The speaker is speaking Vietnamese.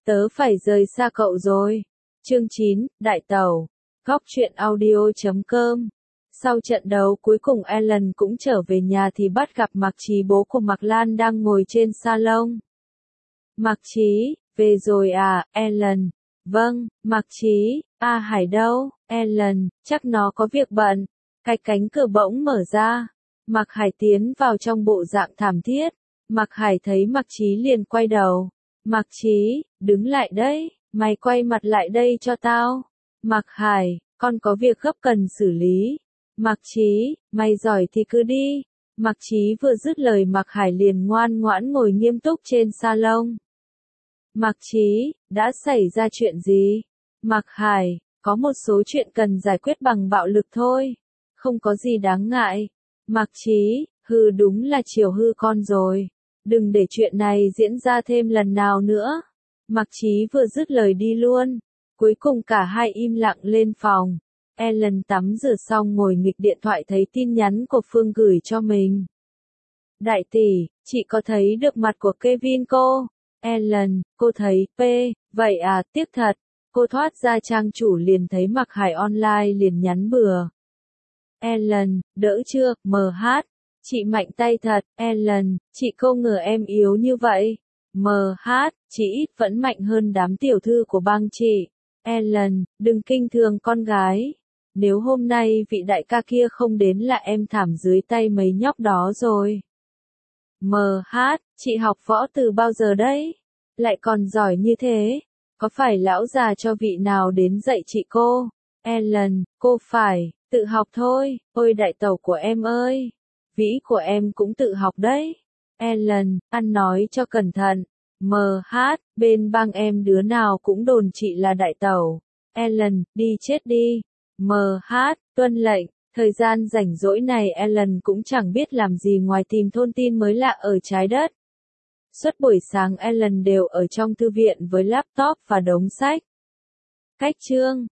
Tớ phải rời xa cậu rồi. Chương 9, Đại Tẩu. Góc truyện audio.com. Sau trận đấu cuối cùng Ellen cũng trở về nhà thì bắt gặp Mạc Chí, bố của Mạc Lan, đang ngồi trên salon. Mạc Chí, về rồi à, Ellen? Vâng, Mạc Chí. Hải đâu? Ellen, chắc nó có việc bận. Cái cánh cửa bỗng mở ra. Mạc Hải tiến vào trong bộ dạng thảm thiết. Mạc Hải thấy Mạc Chí liền quay đầu. Mạc Chí, đứng lại đấy, mày quay mặt lại đây cho tao. Mạc Hải, con có việc gấp cần xử lý. Mạc Chí, mày giỏi thì cứ đi. Mạc Chí vừa dứt lời Mạc Hải liền ngoan ngoãn ngồi nghiêm túc trên salon. Mạc Chí, đã xảy ra chuyện gì? Mạc Hải, có một số chuyện cần giải quyết bằng bạo lực thôi. Không có gì đáng ngại. Mạc Chí, đúng là chiều hư con rồi. Đừng để chuyện này diễn ra thêm lần nào nữa. Mạc Chí vừa dứt lời đi luôn. Cuối cùng cả hai im lặng lên phòng. Ellen tắm rửa xong ngồi nghịch điện thoại thấy tin nhắn của Phương gửi cho mình. Đại tỷ, chị có thấy được mặt của Kevin cô? Ellen, cô thấy, vậy à, tiếc thật. Cô thoát ra trang chủ liền thấy Mạc Hải online liền nhắn bừa. Ellen, đỡ chưa, MH. Chị mạnh tay thật, Ellen, chị không ngờ em yếu như vậy. MH, chị ít vẫn mạnh hơn đám tiểu thư của bang chị. Ellen, đừng kinh thường con gái. Nếu hôm nay vị đại ca kia không đến là em thảm dưới tay mấy nhóc đó rồi. MH, chị học võ từ bao giờ đấy? Lại còn giỏi như thế. Có phải lão già cho vị nào đến dạy chị cô? Ellen, cô phải, tự học thôi. Ôi đại tẩu của em ơi. Vĩ của em cũng tự học đấy. Ellen, ăn nói cho cẩn thận. MH, bên bang em đứa nào cũng đồn chị là đại tẩu. Ellen, đi chết đi. MH, tuân lệnh. Thời gian rảnh rỗi này Ellen cũng chẳng biết làm gì ngoài tìm thông tin mới lạ ở trái đất. Suốt buổi sáng Ellen đều ở trong thư viện với laptop và đống sách. Cách chương